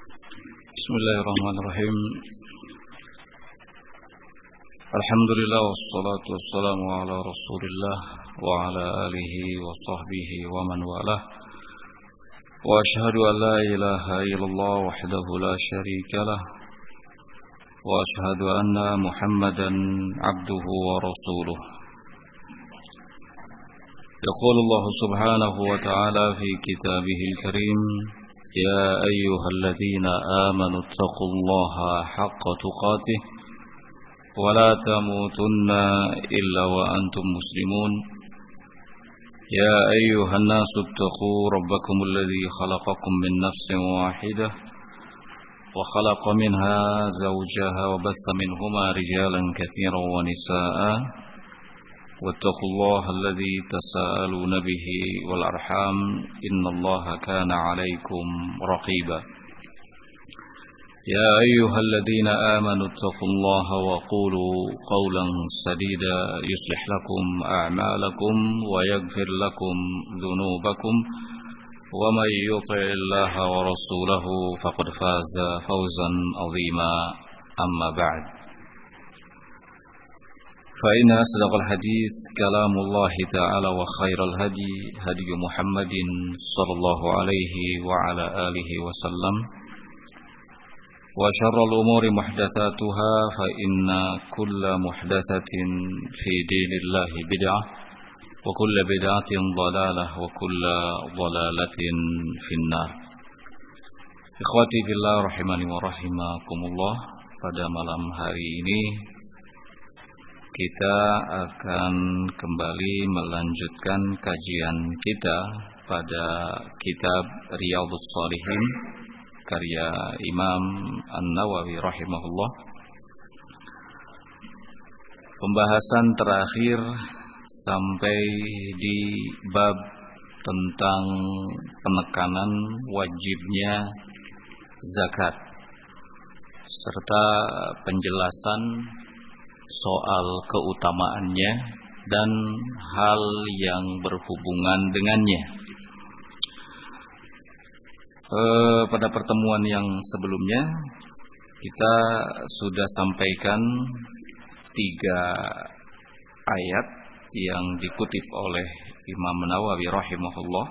Bismillahirrahmanirrahim. Alhamdulillah wassalatu wassalamu ala Rasulillah wa ala alihi wa sahbihi wa man walah. Wa ashhadu an la ilaha illallah wahdahu la syarika lah. Wa ashhadu anna Muhammadan abduhu wa rasuluh. Yaqulu Allah subhanahu wa ta'ala fi kitabihil karim. يا أيها الذين آمنوا اتقوا الله حق تقاته ولا تموتن إلا وأنتم مسلمون يا أيها الناس اتقوا ربكم الذي خلقكم من نفس واحدة وخلق منها زوجها وبث منهما رجالا كثيرا ونساء واتقوا الله الذي تساءلون به والأرحام إن الله كان عليكم رقيبا يا أيها الذين آمنوا اتقوا الله وقولوا قولا سديدا يصلح لكم أعمالكم ويغفر لكم ذنوبكم ومن يطع الله ورسوله فقد فاز فوزا عظيما أما بعد فإن أصدق الحديث كلام الله تعالى وخير الهدي هدي محمد صلى الله عليه وعلى آله وسلم وشر الأمور محدثاتها فإن كل محدثة في دين الله بدعة وكل بدعة ضلالة وكل ضلالة في النار. Ikhwati fillah rahimani wa rahimakumullah. Pada malam hari ini kita akan kembali melanjutkan kajian kita pada kitab Riyadhus Shalihin karya Imam An-Nawawi rahimahullah. Pembahasan terakhir sampai di bab tentang penekanan wajibnya zakat serta penjelasan soal keutamaannya dan hal yang berhubungan dengannya. Pada pertemuan yang sebelumnya kita sudah sampaikan 3 ayat yang dikutip oleh Imam Nawawi rahimahullah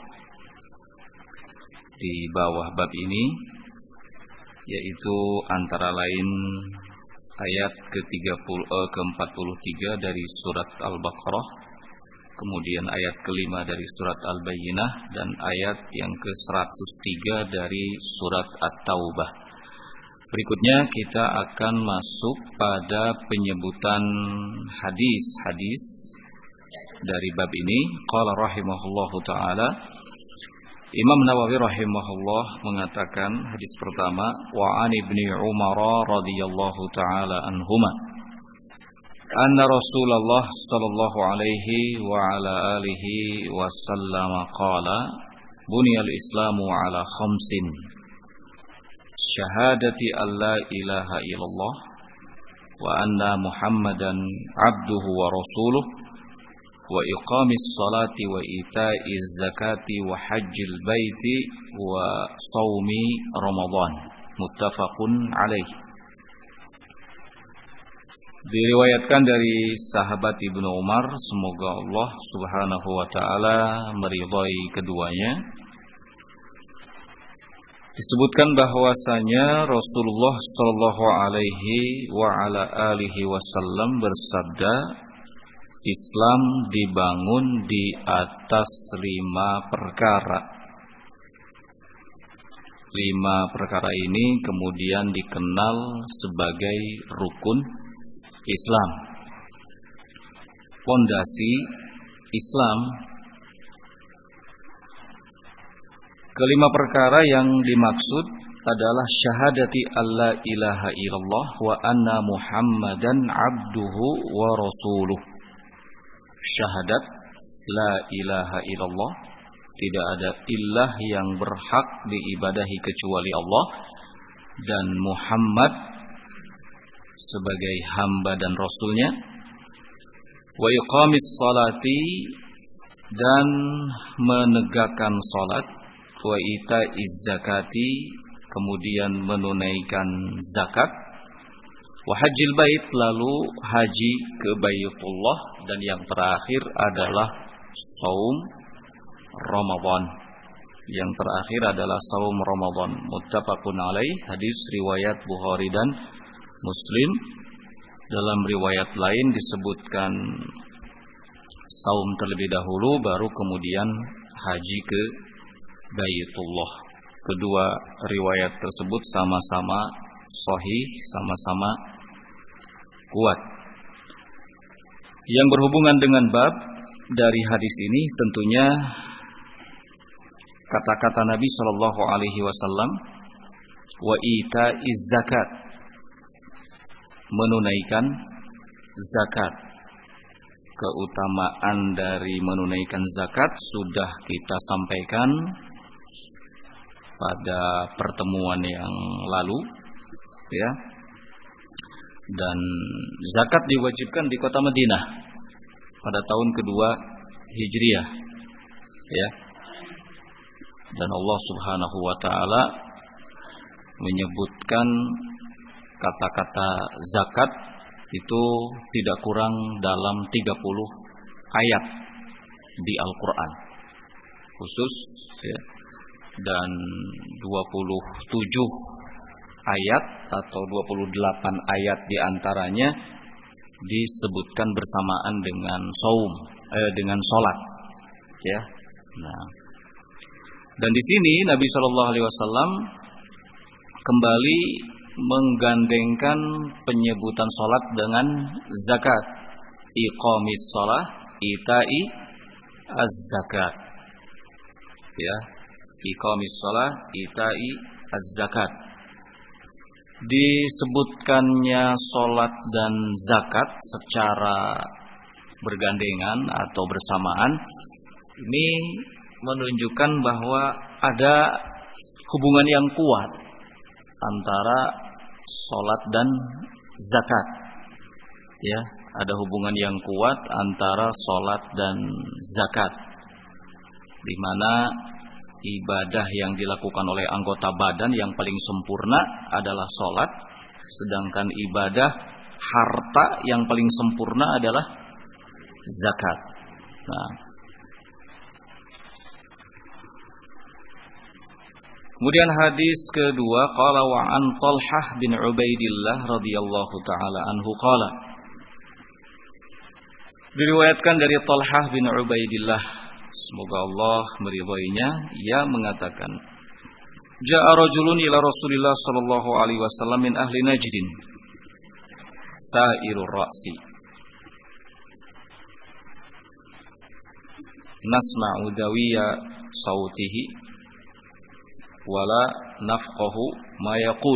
di bawah bab ini, yaitu antara lain ayat ke-43 dari surat Al-Baqarah, kemudian ayat ke-5 dari surat Al-Bayyinah, dan ayat yang ke-103 dari surat At-Taubah. Berikutnya kita akan masuk pada penyebutan hadis-hadis dari bab ini. Qala rahimahullahu ta'ala, Imam Nawawi rahimahullah mengatakan hadis pertama, wa an ibni Umar radhiyallahu taala anhuma anna Rasulullah sallallahu alaihi wa ala alihi wasallam qala buniyal islamu ala khamsin syahadati alla ilaha illallah wa anna Muhammadan abduhu wa rasuluh wa iqamis salati wa ita'iz zakati wa hajjil baiti wa shaumi Ramadan. Muttafaqun alaih. Diriwayatkan dari sahabat Ibnu Umar, semoga Allah Subhanahu wa taala meridhai keduanya. Disebutkan bahwasanya Rasulullah sallallahu alaihi wa ala alihi wasallam bersabda, Islam dibangun di atas 5 perkara. 5 perkara ini kemudian dikenal sebagai rukun Islam, pondasi Islam. Kelima perkara yang dimaksud adalah syahadati alla ilaha illallah wa anna Muhammadan abduhu wa rasuluh. Syahadat la ilaha illallah, tidak ada ilah yang berhak diibadahi kecuali Allah, dan Muhammad sebagai hamba dan rasulnya. Wa iqamis salati, dan menegakkan salat. Wa itaiz zakati, kemudian menunaikan zakat, wa hajjil bait, lalu haji ke Baitullah, dan yang terakhir adalah saum Ramadan. Yang terakhir adalah saum Ramadan. Muttafaqun alaih, hadis riwayat Bukhari dan Muslim. Dalam riwayat lain disebutkan saum terlebih dahulu, baru kemudian haji ke Baitullah. Kedua riwayat tersebut sama-sama sahih, sama-sama kuat. Yang berhubungan dengan bab dari hadis ini tentunya kata-kata Nabi Shallallahu Alaihi Wasallam, wa itaiz zakat, menunaikan zakat. Keutamaan dari menunaikan zakat sudah kita sampaikan pada pertemuan yang lalu, ya. Dan zakat diwajibkan di kota Madinah pada tahun kedua Hijriah, ya. Dan Allah Subhanahu wa taala menyebutkan kata-kata zakat itu tidak kurang dalam 30 ayat di Al-Qur'an khusus, ya. Dan 27 ayat atau 28 ayat diantaranya disebutkan bersamaan dengan saum, dengan salat, ya. Nah, dan di sini Nabi Shallallahu Alaihi Wasallam kembali menggandengkan penyebutan salat dengan zakat. Iqamis shalah, itai az-zakat, ya. Iqamis shalah, itai az-zakat. Disebutkannya salat dan zakat secara bergandengan atau bersamaan ini menunjukkan bahwa ada hubungan yang kuat antara salat dan zakat, ya. Ada hubungan yang kuat antara salat dan zakat, di mana ibadah yang dilakukan oleh anggota badan yang paling sempurna adalah salat, sedangkan ibadah harta yang paling sempurna adalah zakat. Nah, kemudian hadis kedua, qala wa an Talhah bin Ubaidillah radhiyallahu taala anhu qala. Diriwayatkan dari Talhah bin Ubaidillah, semoga Allah meridhoinya, ia mengatakan, Ja'a rajulun ila Rasulillah sallallahu alaihi wasallam min ahli Najdin, sa'irur ra'si, nasma'u dawiya sautihi wala nafqahu ma yaqul,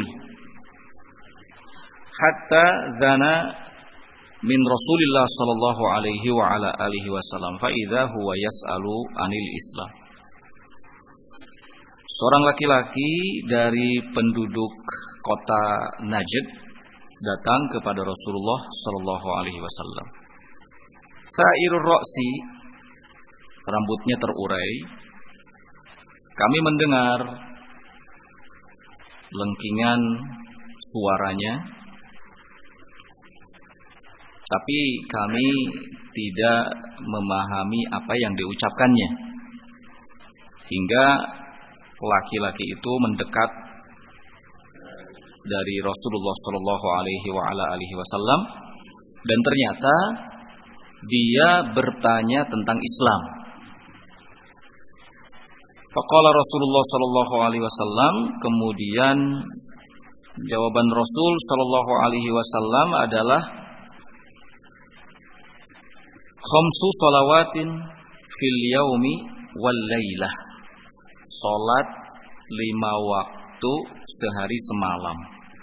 hatta dhana min Rasulillah sallallahu alaihi wa ala alihi wasallam fa idza huwa yas'alu anil Islam. Seorang laki-laki dari penduduk kota Najd datang kepada Rasulullah sallallahu alaihi wasallam. Sa'irur ra'si, rambutnya terurai. Kami mendengar lengkingan suaranya, tapi kami tidak memahami apa yang diucapkannya. Hingga laki-laki itu mendekat dari Rasulullah sallallahu alaihi wasallam, dan ternyata dia bertanya tentang Islam. Faqala Rasulullah sallallahu alaihi wasallam, kemudian jawaban Rasul sallallahu alaihi wasallam adalah khamsu salawatin fil yaumi wal lailah, salat 5 waktu sehari semalam.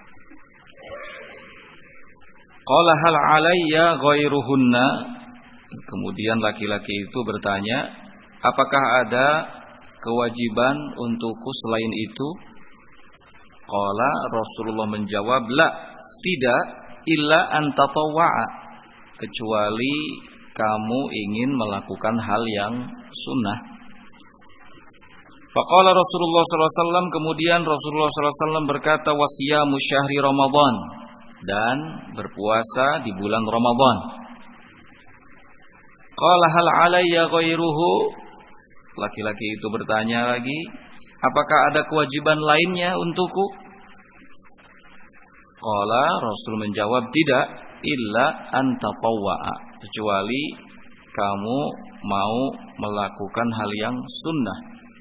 Qala hal alayya ghairuhunna, kemudian laki-laki itu bertanya, apakah ada kewajiban untukku selain itu? Qala, Rasulullah menjawab, la, tidak, illa an tatawwa'a, kecuali kamu ingin melakukan hal yang sunnah. Faqala Rasulullah sallallahu alaihi wasallam, kemudian Rasulullah sallallahu alaihi wasallam berkata, wasiyamu syahri Ramadan, dan berpuasa di bulan Ramadan. Qala hal alayya ghairuhu, laki-laki itu bertanya lagi, apakah ada kewajiban lainnya untukku? Qala, Rasul menjawab, tidak, illa an tatawwa'a, kecuali kamu mau melakukan hal yang sunnah.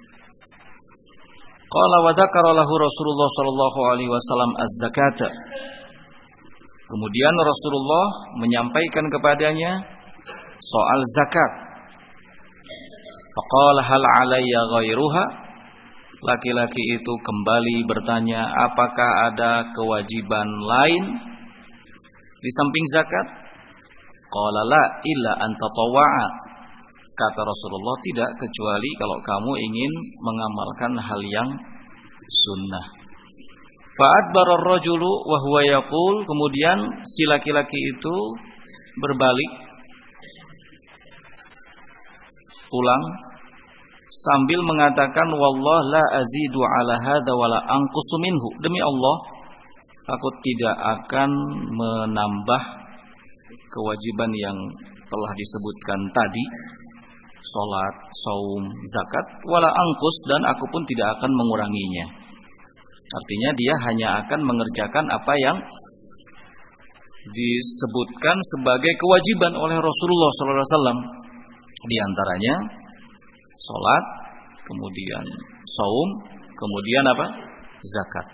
Qala wa dzakara lahu Rasulullah sallallahu alaihi wasallam az-zakata. Kemudian Rasulullah menyampaikan kepadanya soal zakat. Faqala hal alayya ghairuha, laki-laki itu kembali bertanya, apakah ada kewajiban lain di samping zakat? Qala la illa an tatawwa'a, kata Rasulullah, tidak, kecuali kalau kamu ingin mengamalkan hal yang sunnah. Fa'adbara ar-rajulu wa huwa yaqul, kemudian si laki-laki itu berbalik pulang sambil mengatakan, wallah la azidu ala hadza wala anqusu minhu, demi Allah aku tidak akan menambah kewajiban yang telah disebutkan tadi, salat, saum, zakat, wala angkus, dan aku pun tidak akan menguranginya. Artinya dia hanya akan mengerjakan apa yang disebutkan sebagai kewajiban oleh Rasulullah SAW. Di antaranya salat, kemudian saum, kemudian apa? Zakat.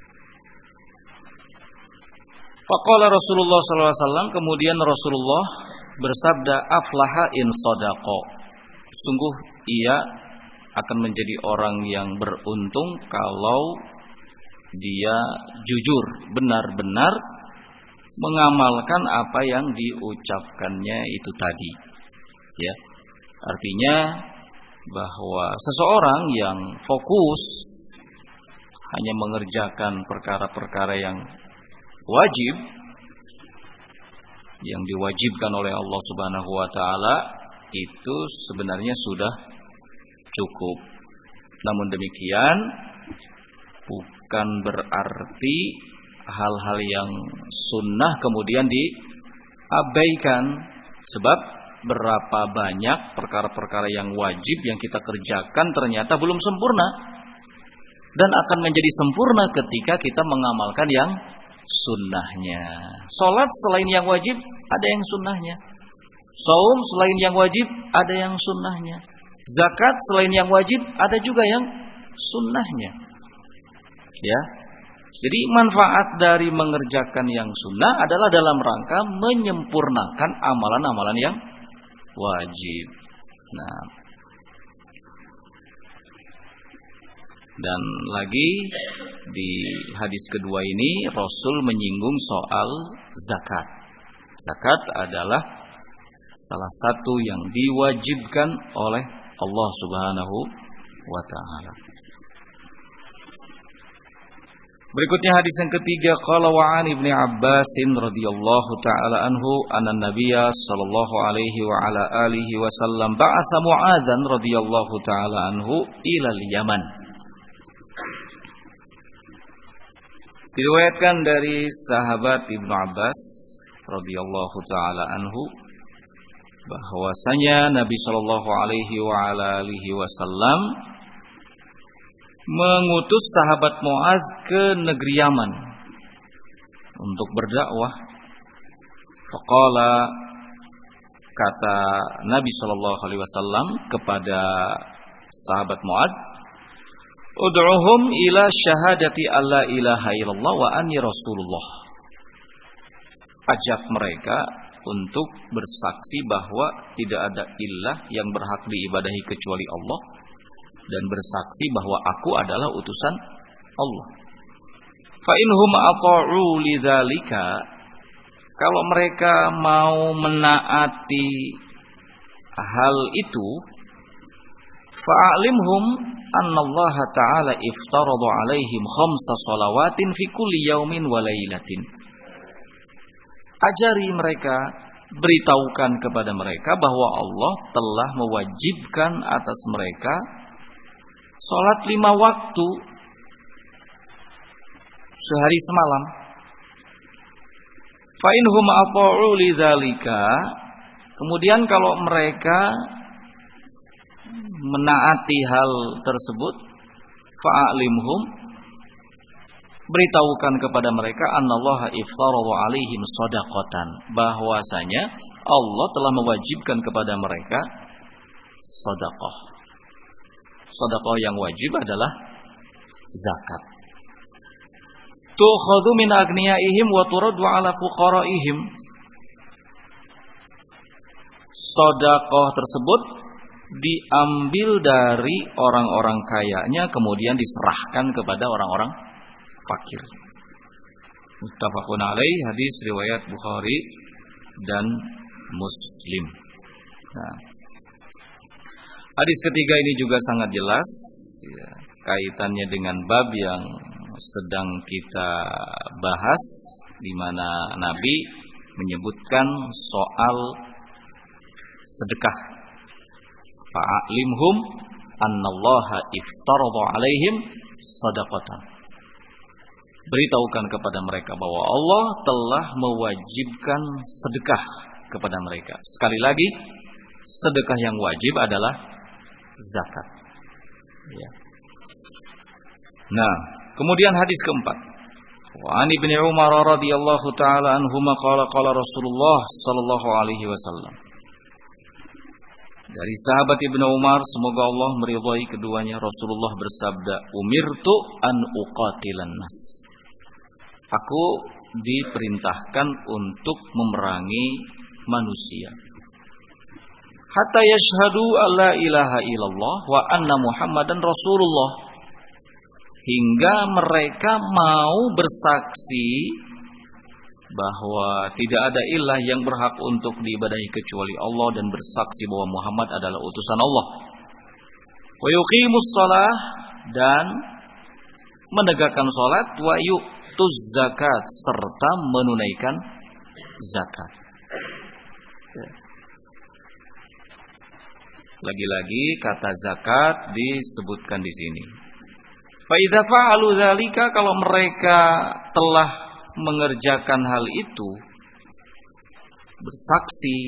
Faqala Rasulullah SAW, kemudian Rasulullah bersabda, aflaha in sadaqa, sungguh ia akan menjadi orang yang beruntung kalau dia jujur, benar-benar mengamalkan apa yang diucapkannya itu tadi. Ya, artinya bahwa seseorang yang fokus hanya mengerjakan perkara-perkara yang wajib, yang diwajibkan oleh Allah Subhanahu wa taala, itu sebenarnya sudah cukup. Namun demikian bukan berarti hal-hal yang sunnah kemudian diabaikan, sebab berapa banyak perkara-perkara yang wajib yang kita kerjakan ternyata belum sempurna, dan akan menjadi sempurna ketika kita mengamalkan yang sunnahnya. Salat selain yang wajib ada yang sunnahnya, saum selain yang wajib ada yang sunnahnya, zakat selain yang wajib ada juga yang sunnahnya. Ya, jadi manfaat dari mengerjakan yang sunnah adalah dalam rangka menyempurnakan amalan-amalan yang wajib. Nah, dan lagi di hadis kedua ini Rasul menyinggung soal zakat. Zakat adalah salah satu yang diwajibkan oleh Allah Subhanahu wa taala. Berikutnya hadis yang ketiga, qala wa an Ibnu Abbas radhiyallahu taala anhu anna Nabiyya sallallahu alaihi wa ala alihi wasallam ba'atha Mu'adzan radhiyallahu taala anhu ila al-Yaman. Diriwayatkan dari sahabat Ibnu Abbas radhiyallahu taala anhu bahwasanya Nabi sallallahu alaihi wa ala alihi wasallam mengutus sahabat Mu'adz ke negeri Yaman untuk berdakwah. Faqala, kata Nabi sallallahu alaihi wasallam kepada sahabat Mu'adz, ud'uhum ila syahadati alla ilaha illallah wa anni rasulullah. Ajak mereka untuk bersaksi bahwa tidak ada ilah yang berhak diibadahi kecuali Allah, dan bersaksi bahwa aku adalah utusan Allah. Fa inhum ata'u lidzalika, kalau mereka mau menaati hal itu, fa'alimhum annallaha ta'ala iftarada alaihim khamsa salawatin fi kulli yaumin wa lailatin. Ajari mereka, beritahukan kepada mereka bahwa Allah telah mewajibkan atas mereka Salat 5 waktu sehari semalam. Fa inhum ata'u lidzalika, kemudian kalau mereka menaati hal tersebut, fa'alimhum, beritahukan kepada mereka annallaha iftarada alaihim shadaqatan, bahwasanya Allah telah mewajibkan kepada mereka sedekah. Sedekah yang wajib adalah zakat. Tu'khadhu min agniyaihim wa turaddu ala fuqaraihim. Sedekah tersebut diambil dari orang-orang kayanya, kemudian diserahkan kepada orang-orang fakir. Muttafaqun alaih, hadis riwayat Bukhari dan Muslim. Nah, hadis ketiga ini juga sangat jelas ya, kaitannya dengan bab yang sedang kita bahas, di mana Nabi menyebutkan soal sedekah. Fa'alimhum annallaha iftarada alaihim shadaqatan. Beritahukan kepada mereka bahwa Allah telah mewajibkan sedekah kepada mereka. Sekali lagi, sedekah yang wajib adalah zakat. Ya. Nah, kemudian hadis keempat. Wa an Ibnu Umar radhiyallahu taala anhuma qala qala Rasulullah sallallahu alaihi wasallam. Dari sahabat Ibnu Umar, semoga Allah meridhai keduanya, Rasulullah bersabda, "Umirtu an uqatilan nas." Aku diperintahkan untuk memerangi manusia. Hatta yashhadu alla ilaha illallah wa anna Muhammadan Rasulullah. Hingga mereka mau bersaksi bahwa tidak ada ilah yang berhak untuk diibadahi kecuali Allah, dan bersaksi bahwa Muhammad adalah utusan Allah. Wa yuqimus shalah, dan menegakkan salat, wa yu'tuz zakat, serta menunaikan zakat. Lagi-lagi kata zakat disebutkan di sini. Fa idza fa'alu dzalika, kalau mereka telah mengerjakan hal itu, bersaksi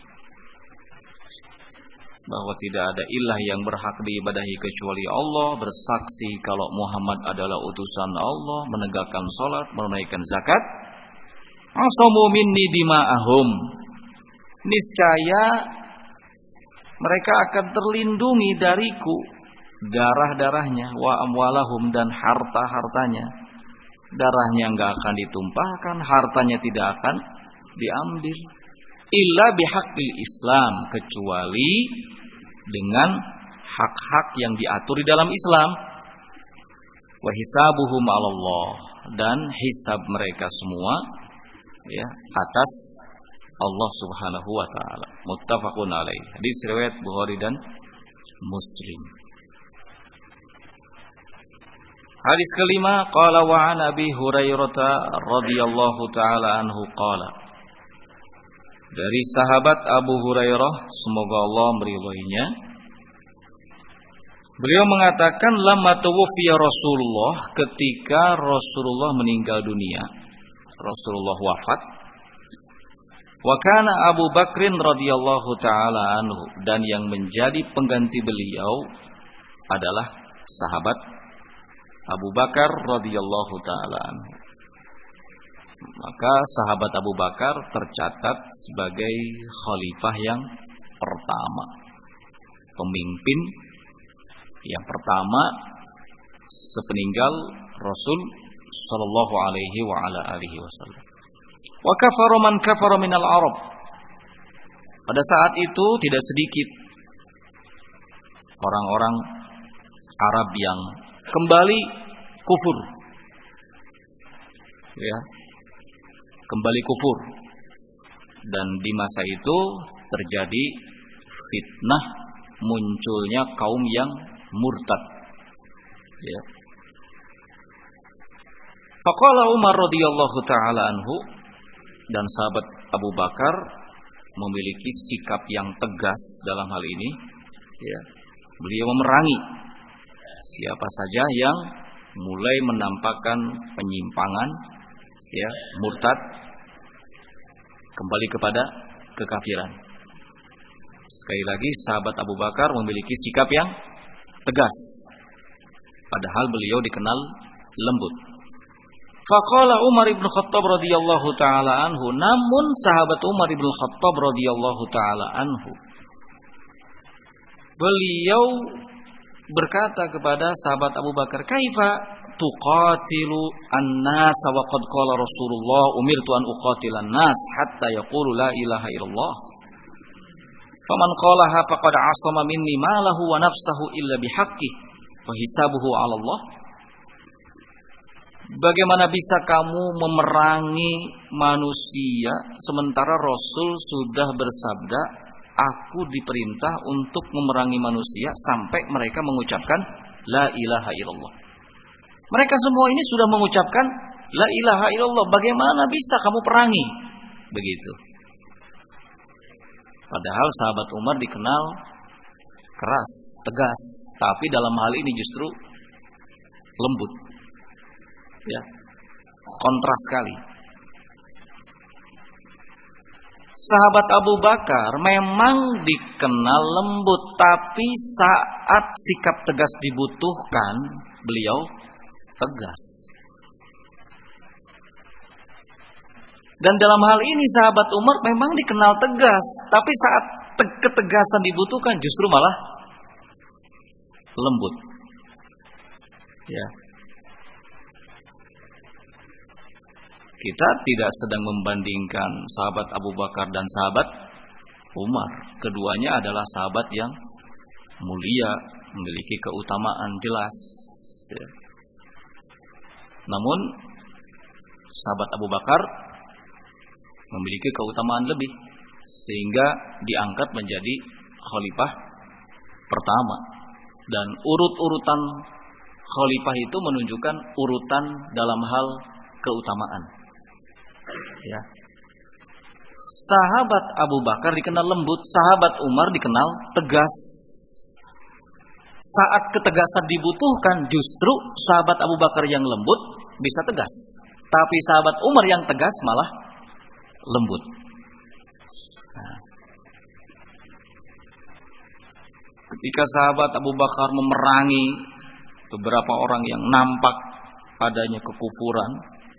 bahwa tidak ada ilah yang berhak diibadahi kecuali Allah, bersaksi kalau Muhammad adalah utusan Allah, menegakkan salat, menunaikan zakat, asamu minni dima'ahum, niscaya mereka akan terlindungi dariku darah-darahnya, wa amwalahum, dan harta-hartanya. Darahnya enggak akan ditumpahkan, hartanya tidak akan diambil. Illa bihaqqil Islam, kecuali dengan hak-hak yang diatur di dalam Islam. Wa hisabuhum 'alallah, dan hisab mereka semua ya atas Allah Subhanahu wa taala. Muttafaqun alaih. Hadis riwayat Bukhari dan Muslim. Hadis kelima, qala wa an Abi Hurairah radhiyallahu taala anhu qala. Dari sahabat Abu Hurairah, semoga Allah meridhoinya, beliau mengatakan, lamma tuwfiya Rasulullah, ketika Rasulullah meninggal dunia, Rasulullah wafat, wa kana Abu Bakrin radhiyallahu taala anhu, dan yang menjadi pengganti beliau adalah sahabat Abu Bakar radhiyallahu taala anhu. Maka sahabat Abu Bakar tercatat sebagai khalifah yang pertama, pemimpin yang pertama sepeninggal Rasul sallallahu alaihi wa ala alihi wasallam. Wa kafara man kafara minal Arab. Pada saat itu tidak sedikit orang-orang Arab yang kembali kufur. Ya. Kembali kufur. Dan di masa itu terjadi fitnah munculnya kaum yang murtad. Ya. Faqala Umar radhiyallahu taala anhu, dan sahabat Abu Bakar memiliki sikap yang tegas dalam hal ini. Ya. Beliau memerangi Siapa saja yang mulai menampakkan penyimpangan, ya, murtad, kembali kepada kekafiran. Sekali lagi, sahabat Abu Bakar memiliki sikap yang tegas, padahal beliau dikenal lembut. Faqala Umar ibn Khattab radhiyallahu taala anhu, namun sahabat Umar ibn Khattab radhiyallahu taala anhu, beliau berkata kepada sahabat Abu Bakar, "Kaifa tuqatilu an-nas wa qad qala Rasulullah umirtu an uqatilan nas hatta yaqulu la ilaha illallah. Faman qalaha faqad 'asama minni malahu wa nafsahu illa bihaqqih wa hisabuhu 'ala Allah." Bagaimana bisa kamu memerangi manusia sementara Rasul sudah bersabda, aku diperintah untuk memerangi manusia sampai mereka mengucapkan la ilaha illallah. Mereka semua ini sudah mengucapkan la ilaha illallah. Bagaimana bisa kamu perangi? Begitu. Padahal sahabat Umar dikenal keras, tegas, tapi dalam hal ini justru lembut. Ya. Kontras sekali. Sahabat Abu Bakar memang dikenal lembut, tapi saat sikap tegas dibutuhkan, beliau tegas. Dan dalam hal ini sahabat Umar memang dikenal tegas, tapi saat ketegasan dibutuhkan justru malah lembut. Ya. Kita tidak sedang membandingkan sahabat Abu Bakar dan sahabat Umar. Keduanya adalah sahabat yang mulia, memiliki keutamaan jelas. Ya. Namun sahabat Abu Bakar memiliki keutamaan lebih, sehingga diangkat menjadi khalifah pertama. Dan urut-urutan khalifah itu menunjukkan urutan dalam hal keutamaan. Ya. Sahabat Abu Bakar dikenal lembut, sahabat Umar dikenal tegas. Saat ketegasan dibutuhkan, justru sahabat Abu Bakar yang lembut bisa tegas, tapi sahabat Umar yang tegas malah lembut. Nah. Ketika sahabat Abu Bakar memerangi beberapa orang yang nampak adanya kekufuran,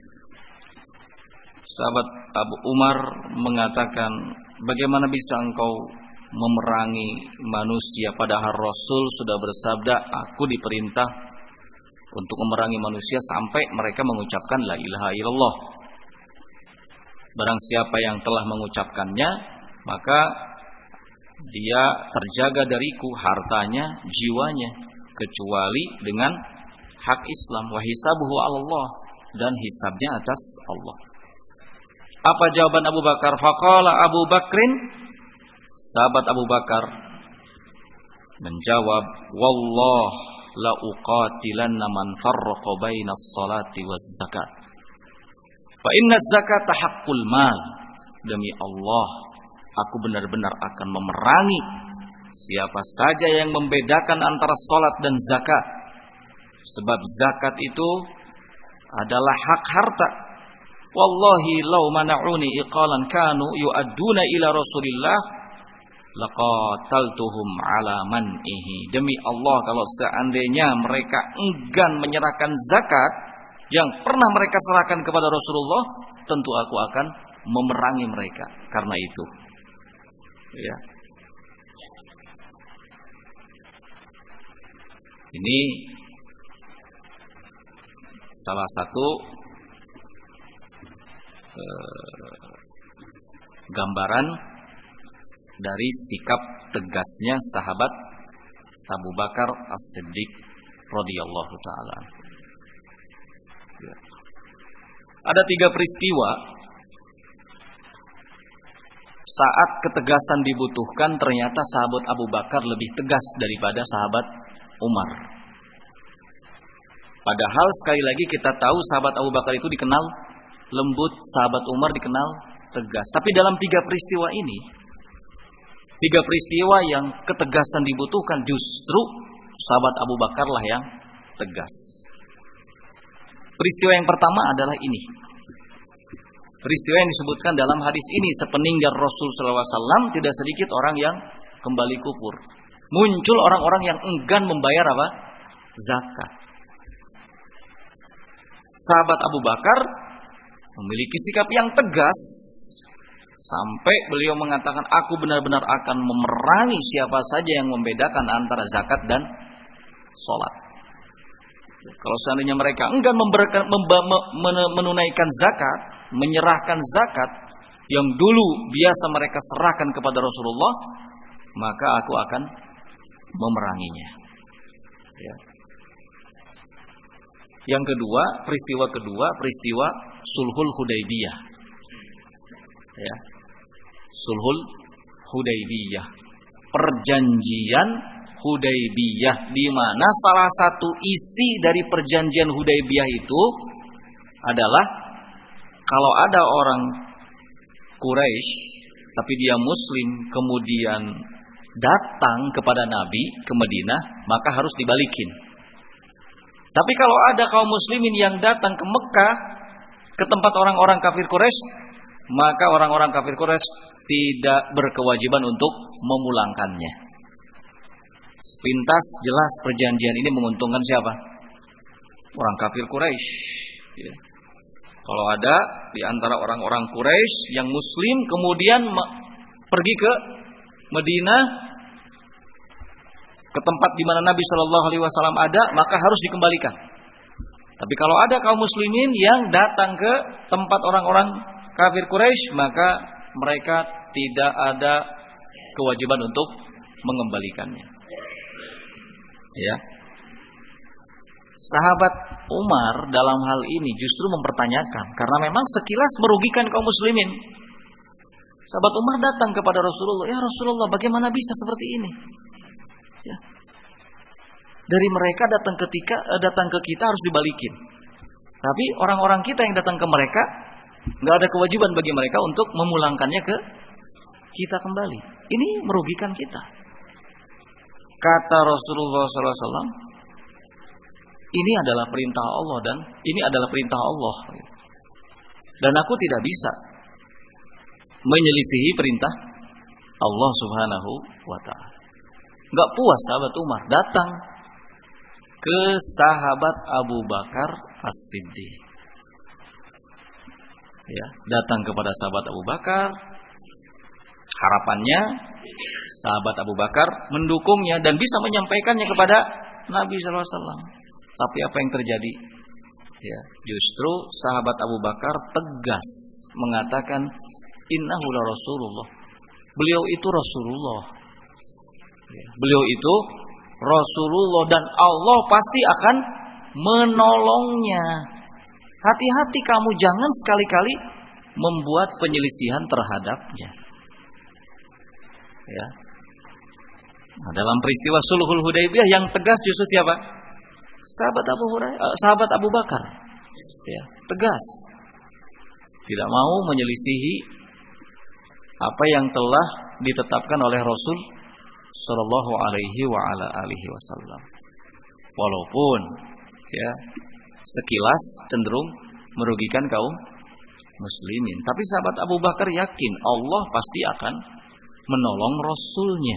sahabat Abu Umar mengatakan, bagaimana bisa engkau memerangi manusia padahal Rasul sudah bersabda, aku diperintah untuk memerangi manusia sampai mereka mengucapkan la ilaha illallah. Barang siapa yang telah mengucapkannya, maka dia terjaga dariku hartanya, jiwanya, kecuali dengan hak Islam. Wa hisabuhu 'ala Allah, dan hisabnya atas Allah. Apa jawaban Abu Bakar? Faqala Abu Bakrin, sahabat Abu Bakar menjawab, wallah la uqatilanna man farraqa bainas salati waz zakat. Fa inna zakata haqqul mal. Demi Allah, aku benar-benar akan memerangi siapa saja yang membedakan antara salat dan zakat. Sebab zakat itu adalah hak harta. Wallahi law mana'uni iqalan kanu yu'adduna ila Rasulillah laqataltuhum ala man'ihi. Demi Allah, kalau seandainya mereka enggan menyerahkan zakat yang pernah mereka serahkan kepada Rasulullah, tentu aku akan memerangi mereka karena itu. Ya. Ini salah satu gambaran dari sikap tegasnya sahabat Abu Bakar As-Siddiq radhiyallahu taala. Ya. Ada 3 peristiwa saat ketegasan dibutuhkan, ternyata sahabat Abu Bakar lebih tegas daripada sahabat Umar. Padahal sekali lagi kita tahu sahabat Abu Bakar itu dikenal lembut, sahabat Umar dikenal tegas. Tapi dalam 3 peristiwa ini, 3 peristiwa yang ketegasan dibutuhkan, justru sahabat Abu Bakar lah yang tegas. Peristiwa yang pertama adalah ini. Peristiwa yang disebutkan dalam hadis ini, sepeninggal Rasul SAW tidak sedikit orang yang kembali kufur. Muncul orang-orang yang enggan membayar apa? Zakat. Sahabat Abu Bakar memiliki sikap yang tegas sampai beliau mengatakan, aku benar-benar akan memerangi siapa saja yang membedakan antara zakat dan sholat. Kalau seandainya mereka enggan menunaikan zakat, menyerahkan zakat yang dulu biasa mereka serahkan kepada Rasulullah, maka aku akan memeranginya. Ya. Yang kedua, peristiwa Sulhul Hudaybiyah. Ya. Sulhul Hudaybiyah, perjanjian Hudaybiyah, di mana salah satu isi dari perjanjian Hudaybiyah itu adalah kalau ada orang Quraisy tapi dia Muslim kemudian datang kepada Nabi ke Madinah, maka harus dibalikin. Tapi kalau ada kaum muslimin yang datang ke Mekah, ke tempat orang-orang kafir Quraisy, maka orang-orang kafir Quraisy tidak berkewajiban untuk memulangkannya. Sepintas jelas perjanjian ini menguntungkan siapa? Orang kafir Quraisy. Ya. Kalau ada di antara orang-orang Quraisy yang muslim kemudian pergi ke Madinah, ke tempat di mana Nabi Shallallahu Alaihi Wasallam ada, maka harus dikembalikan. Tapi kalau ada kaum muslimin yang datang ke tempat orang-orang kafir Quraisy, maka mereka tidak ada kewajiban untuk mengembalikannya. Ya. Sahabat Umar dalam hal ini justru mempertanyakan, karena memang sekilas merugikan kaum muslimin. Sahabat Umar datang kepada Rasulullah, ya Rasulullah, bagaimana bisa seperti ini? Ya. Dari mereka datang ke kita harus dibalikin. Tapi orang-orang kita yang datang ke mereka, nggak ada kewajiban bagi mereka untuk memulangkannya ke kita kembali. Ini merugikan kita. Kata Rasulullah SAW, ini adalah perintah Allah dan ini adalah perintah Allah. Dan aku tidak bisa menyelisihi perintah Allah Subhanahu wa ta'ala. Enggak puas sahabat Umar datang ke sahabat Abu Bakar As-Siddiq. Ya, datang kepada sahabat Abu Bakar, harapannya sahabat Abu Bakar mendukungnya dan bisa menyampaikannya kepada Nabi SAW. Tapi apa yang terjadi? Ya, justru sahabat Abu Bakar tegas mengatakan, innahu la Rasulullah. Beliau itu Rasulullah. Ya, beliau itu Rasulullah dan Allah pasti akan menolongnya. Hati-hati kamu, jangan sekali-kali membuat penyelisihan terhadapnya. Ya. Nah, dalam peristiwa Sulhul Hudaybiyah yang tegas justru siapa? Sahabat Abu Bakar. Ya, tegas. Tidak mau menyelisihi apa yang telah ditetapkan oleh Rasul sallallahu alaihi wa ala alihi wasallam. Walaupun ya sekilas cenderung merugikan kaum muslimin, tapi sahabat Abu Bakar yakin Allah pasti akan menolong Rasulnya.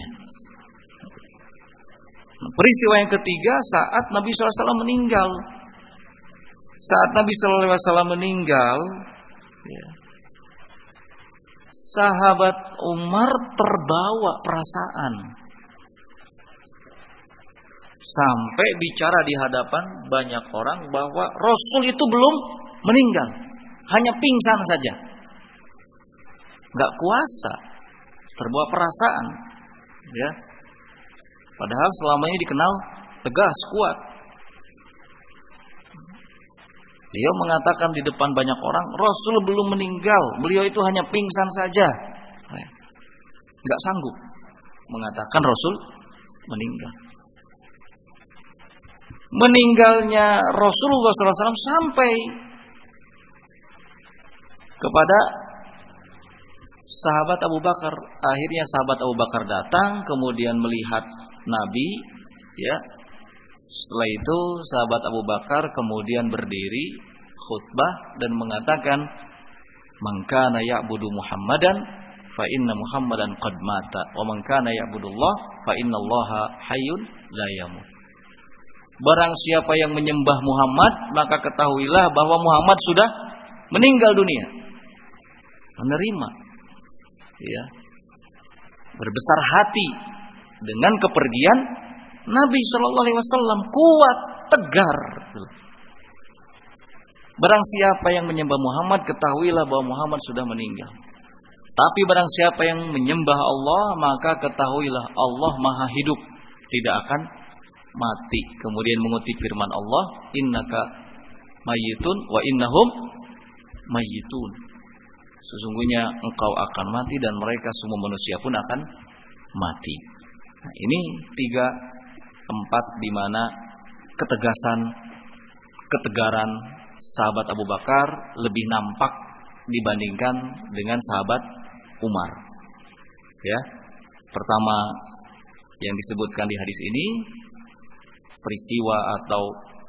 Peristiwa yang ketiga saat Nabi SAW meninggal. Saat Nabi SAW meninggal, ya, sahabat Umar terbawa perasaan sampai bicara di hadapan banyak orang bahwa Rasul itu belum meninggal, hanya pingsan saja, nggak kuasa, terbawa perasaan, ya. Padahal selama ini dikenal tegas, kuat. Beliau mengatakan di depan banyak orang, Rasul belum meninggal, beliau itu hanya pingsan saja. Nggak sanggup mengatakan Rasul meninggal. Meninggalnya Rasulullah SAW sampai kepada sahabat Abu Bakar. Akhirnya sahabat Abu Bakar datang, kemudian melihat Nabi, ya, Setelah itu sahabat Abu Bakar kemudian berdiri khutbah dan mengatakan, "Man kana ya'budu Muhammadan fa inna Muhammadan qad mata wa man kana ya'budullah fa innallaha hayyun la yamut." Barang siapa yang menyembah Muhammad, maka ketahuilah bahwa Muhammad sudah meninggal dunia. Menerima, ya, berbesar hati dengan kepergian Nabi Shallallahu Alaihi Wasallam, kuat, tegar. Barang siapa yang menyembah Muhammad, ketahuilah bahwa Muhammad sudah meninggal. Tapi barang siapa yang menyembah Allah, maka ketahuilah Allah Maha Hidup, tidak akan mati. Kemudian mengutip firman Allah, "Innaka mayyitun wa innahum mayyitun." Sesungguhnya engkau akan mati dan mereka semua manusia pun akan mati. Nah, ini 3 tempat di mana ketegaran sahabat Abu Bakar lebih nampak dibandingkan dengan sahabat Umar. Ya. Pertama yang disebutkan di hadis ini, peristiwa atau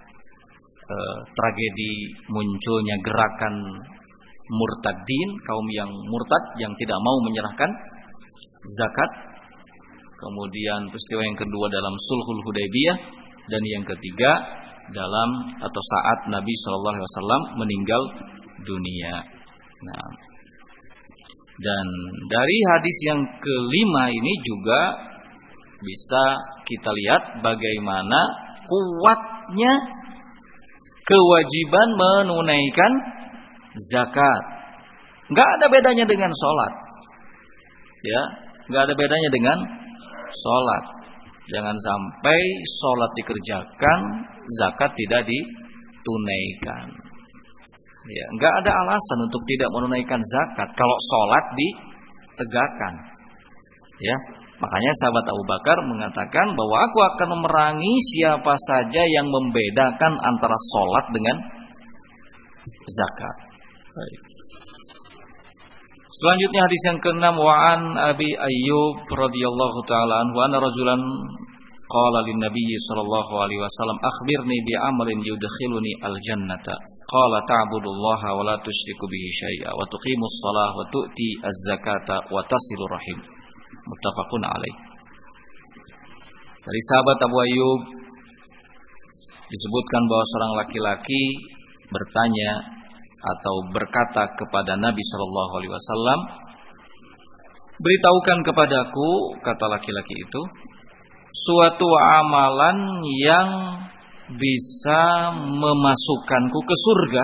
tragedi munculnya gerakan murtadin, kaum yang murtad yang tidak mau menyerahkan zakat. Kemudian peristiwa yang kedua dalam Sulhul Hudaybiyah, dan yang ketiga dalam atau saat Nabi Shallallahu Alaihi Wasallam meninggal dunia. Nah, dan dari hadis yang kelima ini juga bisa kita lihat bagaimana kuatnya kewajiban menunaikan zakat. Nggak ada bedanya dengan sholat, ya, nggak ada bedanya dengan sholat. Jangan sampai sholat dikerjakan, zakat tidak ditunaikan. Ya, nggak ada alasan untuk tidak menunaikan zakat kalau sholat ditegakkan. Ya, makanya sahabat Abu Bakar mengatakan bahwa aku akan memerangi siapa saja yang membedakan antara sholat dengan zakat. Baik. Selanjutnya hadis yang ke-6, wa an Abi Ayyub radhiyallahu taala anhu anna rajulan qala lin nabiy sallallahu alaihi wasallam akhbirni bi amalin yudkhiluni al jannata qala ta'budullaha wa la tusyriku bihi syai'a wa tuqimus shalah wa tu'ti az-zakata wa tasilur rahim. Muttafaqun alaih. Dari sahabat Abu Ayyub disebutkan bahwa seorang laki-laki bertanya atau berkata kepada Nabi Shallallahu Alaihi Wasallam, beritahukan kepadaku, kata laki-laki itu, suatu amalan yang bisa memasukkanku ke surga.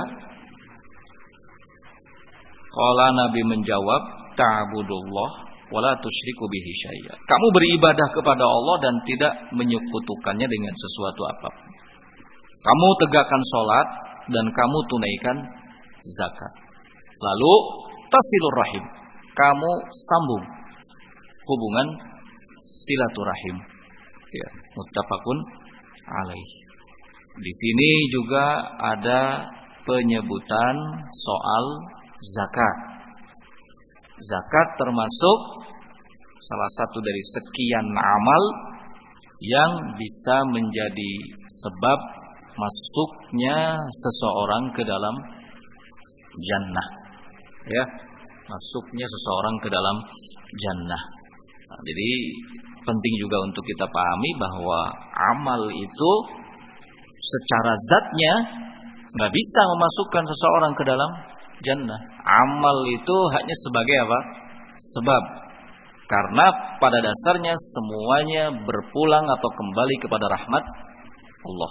Qala, Nabi menjawab, ta'budullah wa la tusyriku bihi syai'a. Kamu beribadah kepada Allah dan tidak menyekutukannya dengan sesuatu apapun. Kamu tegakkan sholat dan kamu tunaikan zakat. Lalu tasilur rahim, kamu sambung hubungan silaturahim. Ya, muttafaqun alaih. Di sini juga ada penyebutan soal zakat. Zakat termasuk salah satu dari sekian amal yang bisa menjadi sebab masuknya seseorang ke dalam jannah, ya, masuknya seseorang ke dalam jannah. Nah, jadi penting juga untuk kita pahami bahwa amal itu secara zatnya nggak bisa memasukkan seseorang ke dalam jannah. Amal itu hanya sebagai apa? Sebab. Karena pada dasarnya semuanya berpulang atau kembali kepada rahmat Allah.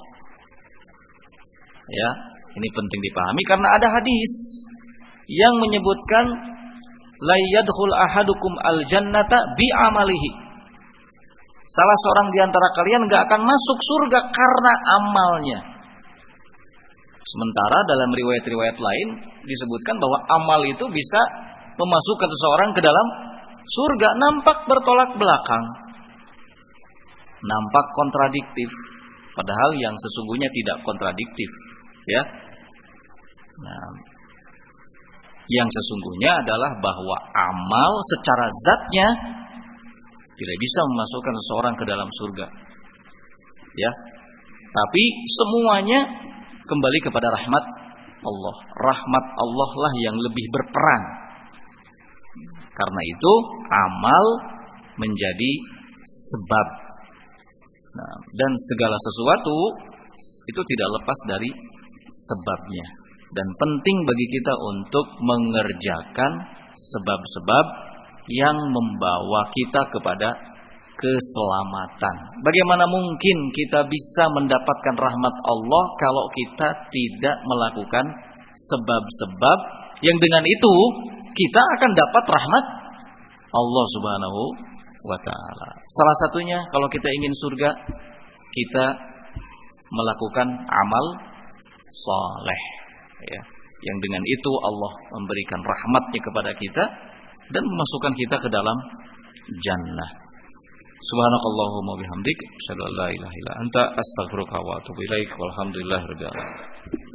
Ya. Ini penting dipahami karena ada hadis yang menyebutkan la yadkhul ahadukum al-jannata bi amalihi. Salah seorang di antara kalian enggak akan masuk surga karena amalnya. Sementara dalam riwayat-riwayat lain disebutkan bahwa amal itu bisa memasukkan seseorang ke dalam surga. Nampak bertolak belakang, nampak kontradiktif, padahal yang sesungguhnya tidak kontradiktif, ya. Nah, yang sesungguhnya adalah bahwa amal secara zatnya tidak bisa memasukkan seseorang ke dalam surga, ya. Tapi semuanya kembali kepada rahmat Allah. Rahmat Allah lah yang lebih berperan. Karena itu amal menjadi sebab. Nah, dan segala sesuatu itu tidak lepas dari sebabnya. Dan penting bagi kita untuk mengerjakan sebab-sebab yang membawa kita kepada keselamatan. Bagaimana mungkin kita bisa mendapatkan rahmat Allah kalau kita tidak melakukan sebab-sebab yang dengan itu kita akan dapat rahmat Allah Subhanahu wa ta'ala. Salah satunya kalau kita ingin surga, kita melakukan amal saleh, ya, yang dengan itu Allah memberikan rahmatnya kepada kita dan memasukkan kita ke dalam jannah. Subhanakallahumma bihamdik, asyhadu an la ilaha illa anta, astaghfiruka wa atubu ilaik. Walhamdulillahirabbil alamin.